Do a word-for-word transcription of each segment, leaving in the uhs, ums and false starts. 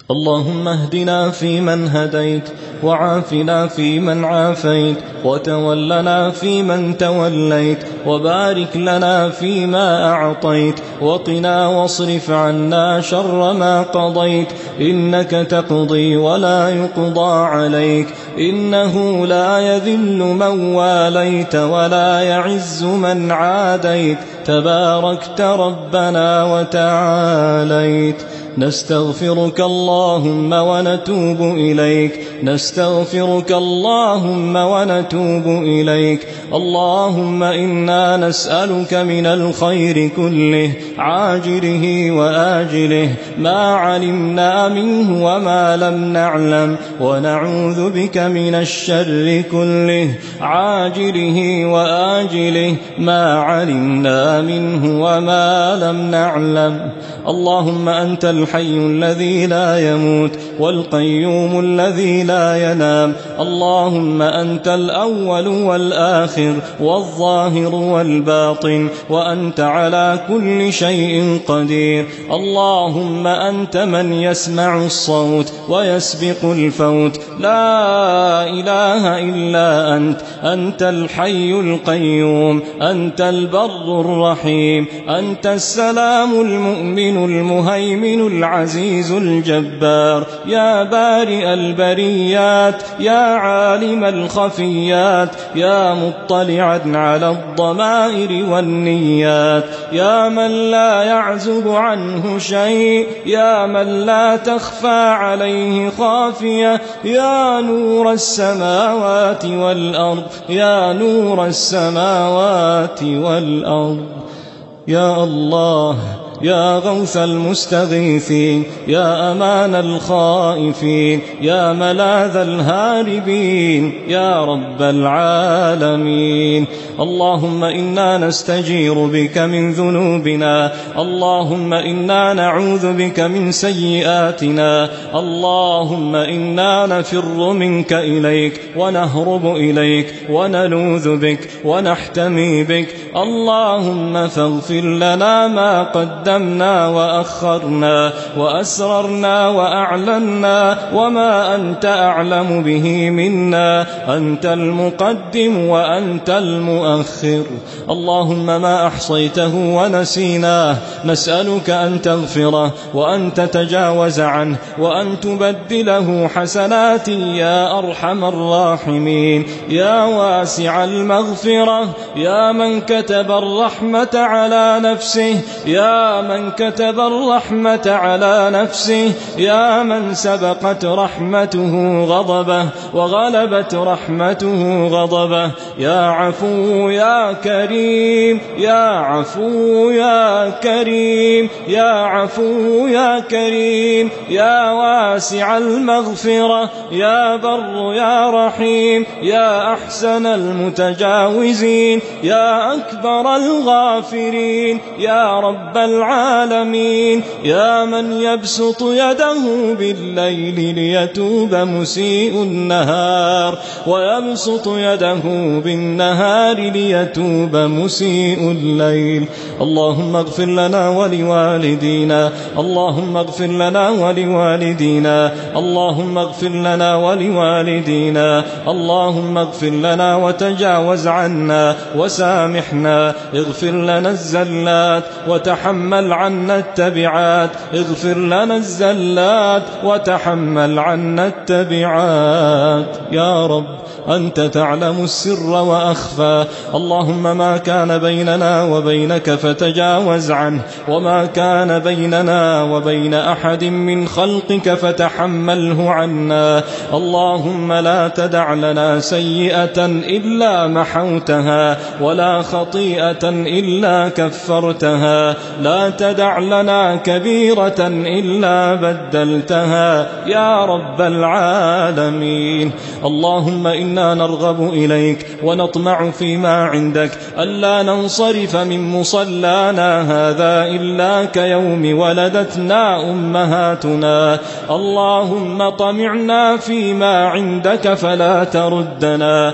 اللهم اهدنا فيمن هديت، وعافنا فيمن عافيت، وتولنا فيمن توليت، وبارك لنا فيما أعطيت، وقنا واصرف عنا شر ما قضيت، إنك تقضي ولا يقضى عليك، إنه لا يذل من واليت ولا يعز من عاديت، تباركت ربنا وتعاليت. نستغفرك اللهم ونتوب إليك، نستغفرك اللهم ونتوب إليك. اللهم إنا نسألك من الخير كله عاجله وآجله ما علمنا منه وما لم نعلم، ونعوذ بك من الشر كله عاجله وآجله ما علمنا منه وما لم نعلم. اللهم أنت الحي الذي لا يموت والقيوم الذي لا ينام. اللهم أنت الأول والآخر والظاهر والباطن، وأنت على كل شيء قدير. اللهم أنت من يسمع الصوت ويسبق الفوت، لا إله إلا أنت. أنت الحي القيوم، أنت البر الرحيم، أنت السلام المؤمن المهيمن العزيز الجبار. يا بارئ البريات، يا عالم الخفيات، يا مطلعا على الضمائر والنيات، يا من لا يعزب عنه شيء، يا من لا تخفى عليه خافية، يا نور السماوات والأرض، يا نور السماوات والأرض. يا الله، يا غوث المستغيثين، يا أمان الخائفين، يا ملاذ الهاربين، يا رب العالمين. اللهم إنا نستجير بك من ذنوبنا، اللهم إنا نعوذ بك من سيئاتنا، اللهم إنا نفر منك إليك ونهرب إليك ونلوذ بك ونحتمي بك. اللهم فاغفر لنا ما قدمنا وأخرنا وأسررنا وأعلنا وما أنت أعلم به منا، أنت المقدم وأنت المؤخر. اللهم ما أحصيته ونسيناه نسألك أن تغفره وأن تتجاوز عنه وأن تبدله حسنات يا أرحم الراحمين، يا واسع المغفرة، يا من كتب الرحمة على نفسه، يا من كتب الرحمة على نفسه، يا من سبقت رحمته غضبه وغلبت رحمته غضبه. يا عفو يا كريم، يا عفو يا كريم، يا عفو يا كريم، يا واسع المغفرة، يا بر يا رحيم، يا أحسن المتجاوزين، يا أكبر الغافرين، يا رب العالمين. يا من يبسط يده بالليل ليتوب مسيء النهار، ويبسط يده بالنهار ليتوب مسيء الليل. اللهم اغفر لنا ولوالدينا، اللهم اغفر لنا ولوالدينا، اللهم اغفر لنا ولوالدينا، اللهم اغفر لنا وتجاوز عنا وسامحنا. اغفر لنا الزلات وتحمل عنا التبعات، اغفر لنا الزلات وتحمل عنا التبعات. يا رب أنت تعلم السر وأخفى. اللهم ما كان بيننا وبينك فتجاوز عنه، وما كان بيننا وبين أحد من خلقك فتحمله عنا. اللهم لا تدع لنا سيئة إلا محوتها، ولا خطيئة إلا كفرتها، لا تدع لنا كبيرة إلا بدلتها يا رب العالمين. اللهم إنا نرغب إليك ونطمع فيما عندك ألا ننصرف من مصلانا هذا إلا كيوم ولدتنا أمهاتنا. اللهم طمعنا فيما عندك فلا تردنا،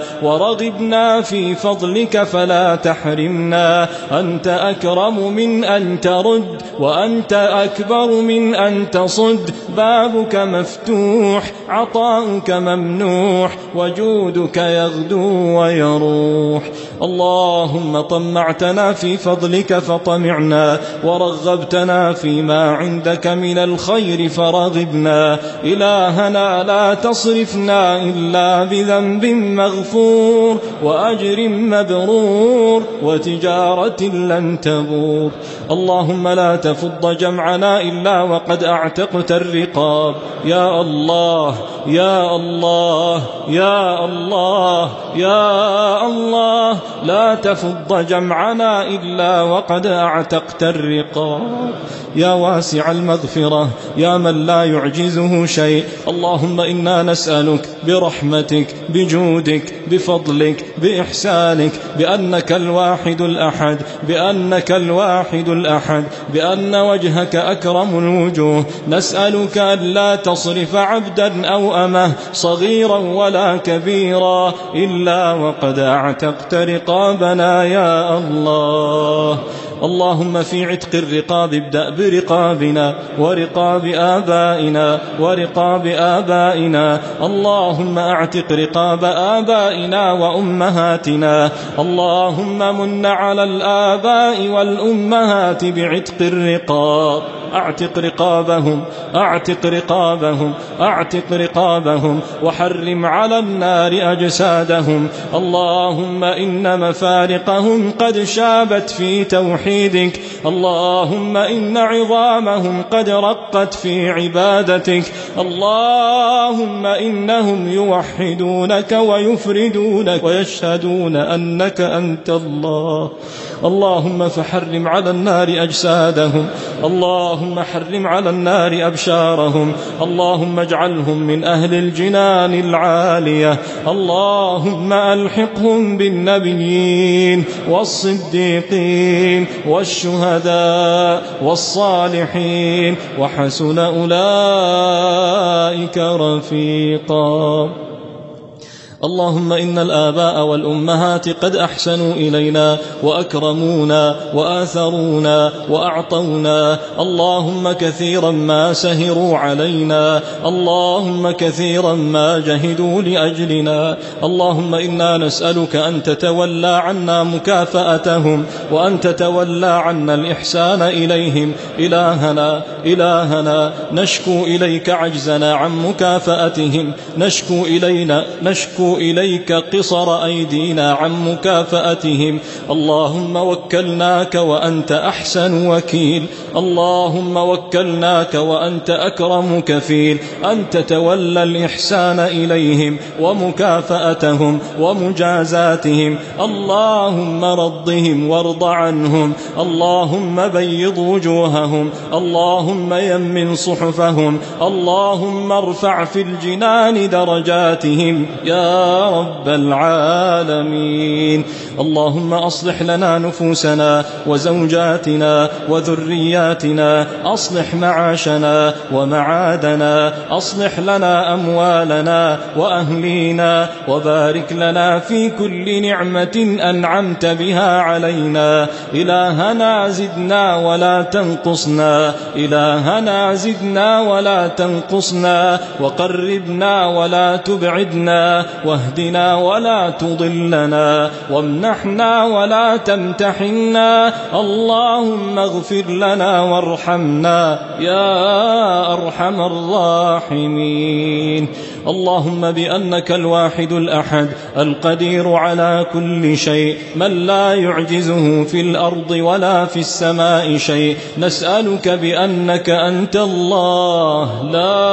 ورغبنا في فضلك فلا تحرمنا. أنت أكرم من أن ترد ترد وأنت أكبر من أن تصد. بابك مفتوح، عطاؤك ممنوح، وجودك يغدو ويروح. اللهم طمعتنا في فضلك فطمعنا، ورغبتنا فيما عندك من الخير فرغبنا. إلهنا لا تصرفنا إلا بذنب مغفور، وأجر مبرور، وتجارة لن تبور. اللهم لا تفض جمعنا إلا وقد أعتقت الرقاب. يا الله يا الله يا الله يا الله، لا تفض جمعنا إلا وقد أعتقت الرقاب. يا واسع المغفرة، يا من لا يعجزه شيء، اللهم إنا نسألك برحمتك بجودك بفضلك بإحسانك بأنك الواحد الأحد، بأنك الواحد الأحد، بأن وجهك أكرم الوجوه. نسألك ألا تصرف عبدا أو أمه صغيرا ولا كبيرا إلا وقد أعتقت رقابنا يا الله. اللهم في عتق الرقاب ابدأ برقابنا ورقاب آبائنا ورقاب آبائنا. اللهم اعتق رقاب آبائنا وأمهاتنا. اللهم من على الآباء والأمهات بعتق الرقاب. اعتق رقابهم اعتق رقابهم اعتق رقابهم وحرم على النار أجسادهم. اللهم إن مفارقهم قد شابت في توحيدك. اللهم إن عظامهم قد رقت في عبادتك. اللهم إنهم يوحدونك ويفردونك ويشهدون أنك أنت الله. اللهم فحرم على النار أجسادهم. اللهم حرم على النار أبشارهم. اللهم اجعلهم من أهل الجنان العالية. اللهم ألحقهم بالنبيين والصديقين والشهداء والصالحين، وحسن أولئك رفيقا. اللهم إن الآباء والأمهات قد أحسنوا إلينا وأكرمونا وآثرونا وأعطونا. اللهم كثيرا ما سهروا علينا، اللهم كثيرا ما جهدوا لأجلنا. اللهم إنا نسألك أن تتولى عنا مكافأتهم، وأن تتولى عنا الإحسان إليهم. إلهنا إلهنا نشكو إليك عجزنا عن مكافأتهم، نشكو إلينا نشكو إليك قصر أيدينا عن مكافأتهم. اللهم وكلناك وأنت أحسن وكيل. اللهم وكلناك وأنت أكرم كفيل، أن تتولى الإحسان إليهم ومكافأتهم ومجازاتهم. اللهم رضهم وارض عنهم. اللهم بيض وجوههم. اللهم يمن صحفهم. اللهم ارفع في الجنان درجاتهم يا رب العالمين. اللهم أصلح لنا نفوسنا وزوجاتنا وذرياتنا، أصلح معاشنا ومعادنا، أصلح لنا أموالنا وأهلينا، وبارك لنا في كل نعمة أنعمت بها علينا. إلهنا زدنا ولا تنقصنا، إلهنا زدنا ولا تنقصنا، وقربنا ولا تبعدنا، واهدنا ولا تضلنا، وامنحنا ولا تمتحنا. اللهم اغفر لنا وارحمنا يا أرحم الراحمين. اللهم بأنك الواحد الأحد القدير على كل شيء، من لا يعجزه في الأرض ولا في السماء شيء، نسألك بأنك أنت الله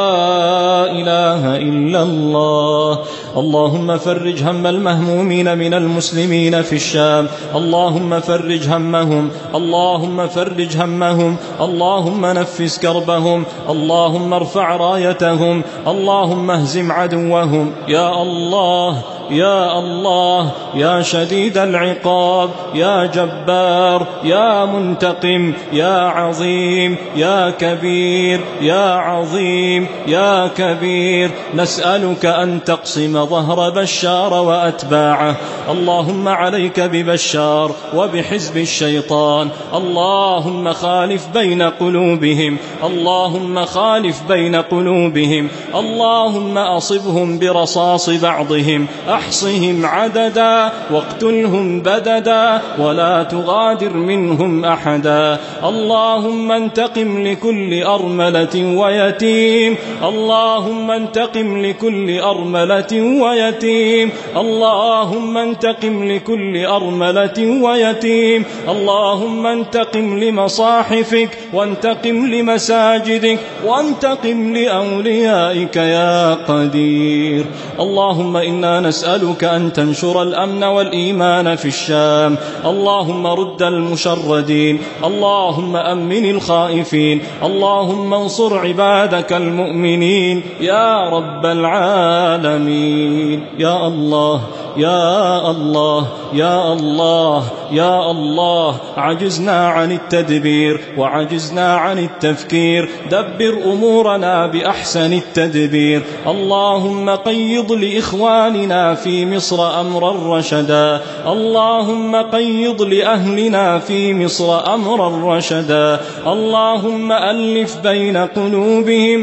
لا إله إلا الله. اللهم فرج هم المهمومين من المسلمين في الشام. اللهم فرج همهم. اللهم فرج همهم. اللهم نفس كربهم. اللهم ارفع رايتهم. اللهم اهزم عدوهم. يا الله يا الله يا شديد العقاب يا جبار يا منتقم يا عظيم يا كبير يا عظيم يا كبير، نسألك أن تقسم ظهر بشار وأتباعه. اللهم عليك ببشار وبحزب الشيطان، اللهم خالف بين قلوبهم، اللهم خالف بين قلوبهم، اللهم أصبهم برصاص بعضهم، أحصهم عددا واقتلهم بددا ولا تغادر منهم أحدا. اللهم انتقم لكل أرملة ويتيم، اللهم انتقم لكل أرملة ويتيم، اللهم انتقم لكل أرملة ويتيم، اللهم انتقم لمصاحفك وانتقم لمساجدك وانتقم لأوليائك يا قدير. اللهم إنا نسألك أن تنشر الأمن والإيمان في الشام، اللهم رد المشردين، اللهم أمن الخائفين، اللهم انصر عبادك المؤمنين يا رب العالمين. يا الله يا الله يا الله يا الله، عجزنا عن التدبير وعجزنا عن التفكير، دبر أمورنا بأحسن التدبير. اللهم قيض لإخواننا في مصر أمرا رشدا، اللهم قيض لأهلنا في مصر أمرا رشدا، اللهم ألف بين قلوبهم،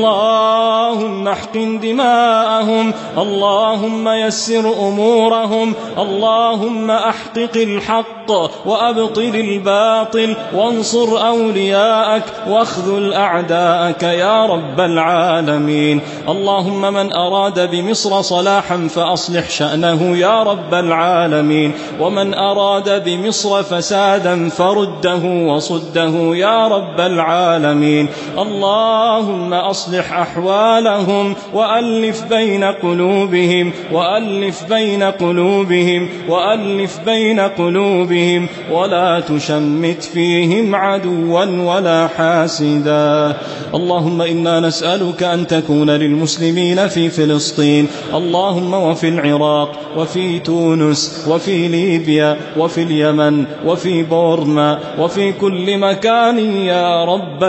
اللهم احقن دماءهم، اللهم يسر أمورهم، اللهم أحقق الحق وأبطل الباطل، وانصر أولياءك واخذل أعداءك يا رب العالمين. اللهم من أراد بمصر صلاحا فأصلح شأنه يا رب العالمين، ومن أراد بمصر فسادا فرده وصده يا رب العالمين. اللهم أصلح أحوالهم وألف بين قلوبهم، وألف بين قلوبهم، وألف بين قلوبهم، ولا تشمت فيهم عدوا ولا حاسدا. اللهم إنا نسألك أن تكون للمسلمين في فلسطين، اللهم وفي العراق وفي تونس وفي ليبيا وفي اليمن وفي بورما وفي كل مكان يا رب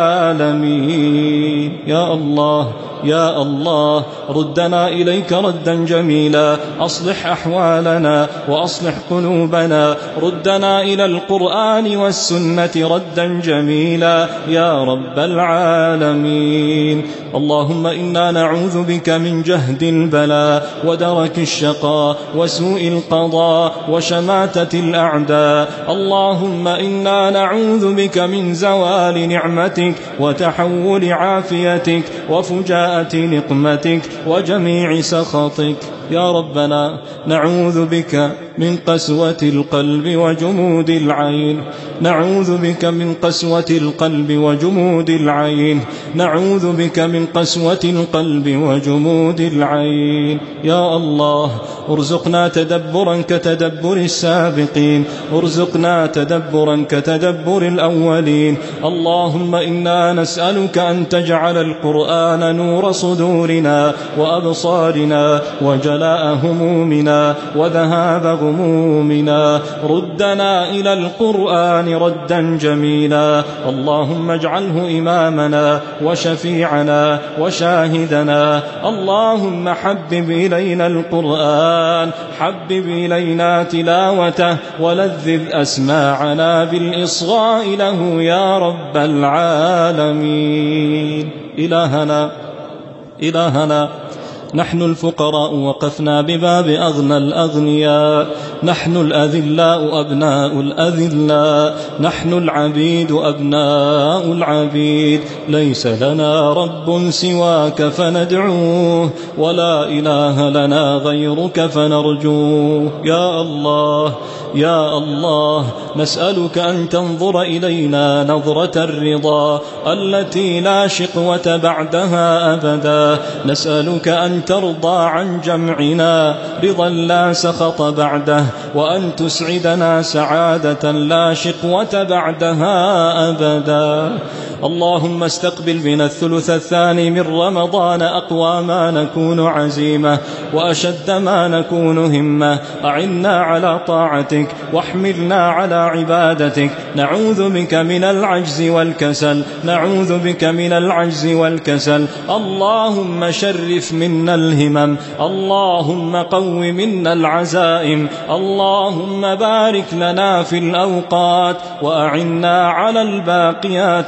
العالمين. يا الله يا الله ردنا إليك ردا جميلا، أصلح أحوالنا وأصلح قلوبنا، ردنا إلى القرآن والسنة ردا جميلا يا رب العالمين. اللهم إنا نعوذ بك من جهد البلاء ودرك الشقاء وسوء القضاء وشماتة الأعداء. اللهم إنا نعوذ بك من زوال نعمتك وتحول عافيتك وفجاءة نقمتك وجميع سخطك. يا ربنا نعوذ بك من قسوة القلب وجمود العين، نعوذ بك من قسوة القلب وجمود العين، نعوذ بك من قسوة القلب وجمود العين. يا الله ارزقنا تدبرا كتدبر السابقين، ارزقنا تدبرا كتدبر الأولين. اللهم إنا نسألك أن تجعل القرآن نور صدورنا وأبصارنا وجلاء همومنا وذهاب غمومنا، ردنا إلى القرآن ردا جميلا. اللهم اجعله إمامنا وشفيعنا وشاهدنا. اللهم حبب إلينا القرآن، حبب إلينا تلاوته، ولذذ أسماعنا بالإصغاء له يا رب العالمين. إلهنا إلهنا نحن الفقراء وقفنا بباب أغنى الأغنياء، نحن الأذلاء أبناء الأذلاء، نحن العبيد أبناء العبيد، ليس لنا رب سواك فندعوه، ولا إله لنا غيرك فنرجوه. يا الله يا الله نسألك أن تنظر إلينا نظرة الرضا التي لا شقوة بعدها أبدا، نسألك أن ترضى عن جمعنا رضا لا سخط بعده، وأن تسعدنا سعادة لا شقوة بعدها أبدا. اللهم استقبل بنا الثلث الثاني من رمضان أقوى ما نكون عزيمة وأشد ما نكون همة. أعنا على طاعتك واحملنا على عبادتك. نعوذ بك من العجز والكسل نعوذ بك من العجز والكسل. اللهم شرف منا الهمم. اللهم قو منا العزائم. اللهم بارك لنا في الأوقات وأعنا على الباقيات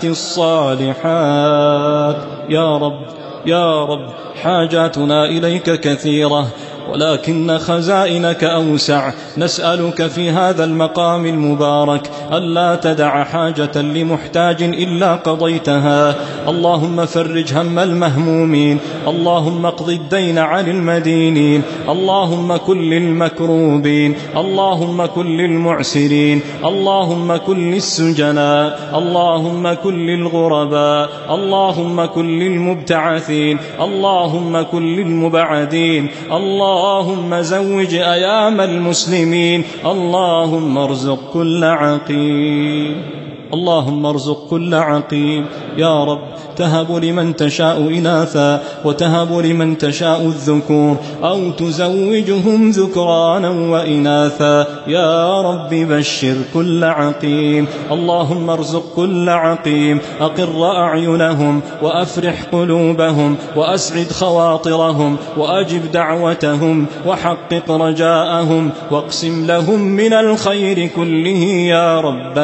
الصالحات. يا رب يا رب حاجاتنا إليك كثيرة ولكن خزائنك أوسع. نسألك في هذا المقام المبارك ألا تدع حاجة لمحتاج إلا قضيتها. اللهم فرج هم المهمومين. اللهم اقض الدين عن المدينين. اللهم كن للمكروبين. اللهم كن للمعسرين. اللهم كن للسجناء. اللهم كن للغرباء. اللهم كن للمبتعثين. اللهم كن للمبعدين. الله اللهم زوج أيام المسلمين. اللهم ارزق كل عقيم. اللهم ارزق كل عقيم. يا رب تهب لمن تشاء إناثا وتهب لمن تشاء الذكور أو تزوجهم ذكرانا وإناثا. يا رب بشر كل عقيم. اللهم ارزق كل عقيم. أقر أعينهم وأفرح قلوبهم وأسعد خواطرهم وأجب دعوتهم وحقق رجاءهم واقسم لهم من الخير كله يا رب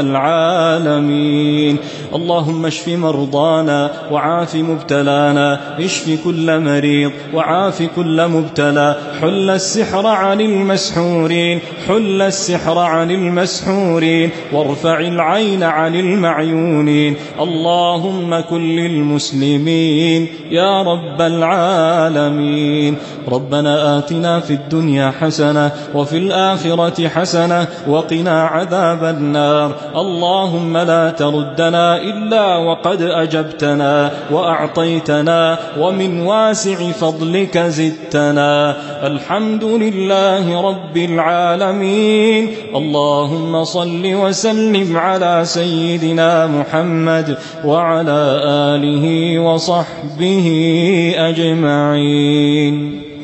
العالمين. اللهم اشف مرضانا وعاف مبتلانا. اشف كل مريض وعاف كل مبتلى. حل السحر عن المسحورين. حل السحر عن المسحورين وارفع العين عن المعيونين. اللهم كن للمسلمين يا رب العالمين. ربنا آتنا في الدنيا حسنة وفي الآخرة حسنة وقنا عذاب النار. اللهم لا تردنا إلا وقد أجبتنا وأعطيتنا ومن واسع فضلك زدتنا. الحمد لله رب العالمين. اللهم صل وسلم على سيدنا محمد وعلى آله وصحبه أجمعين.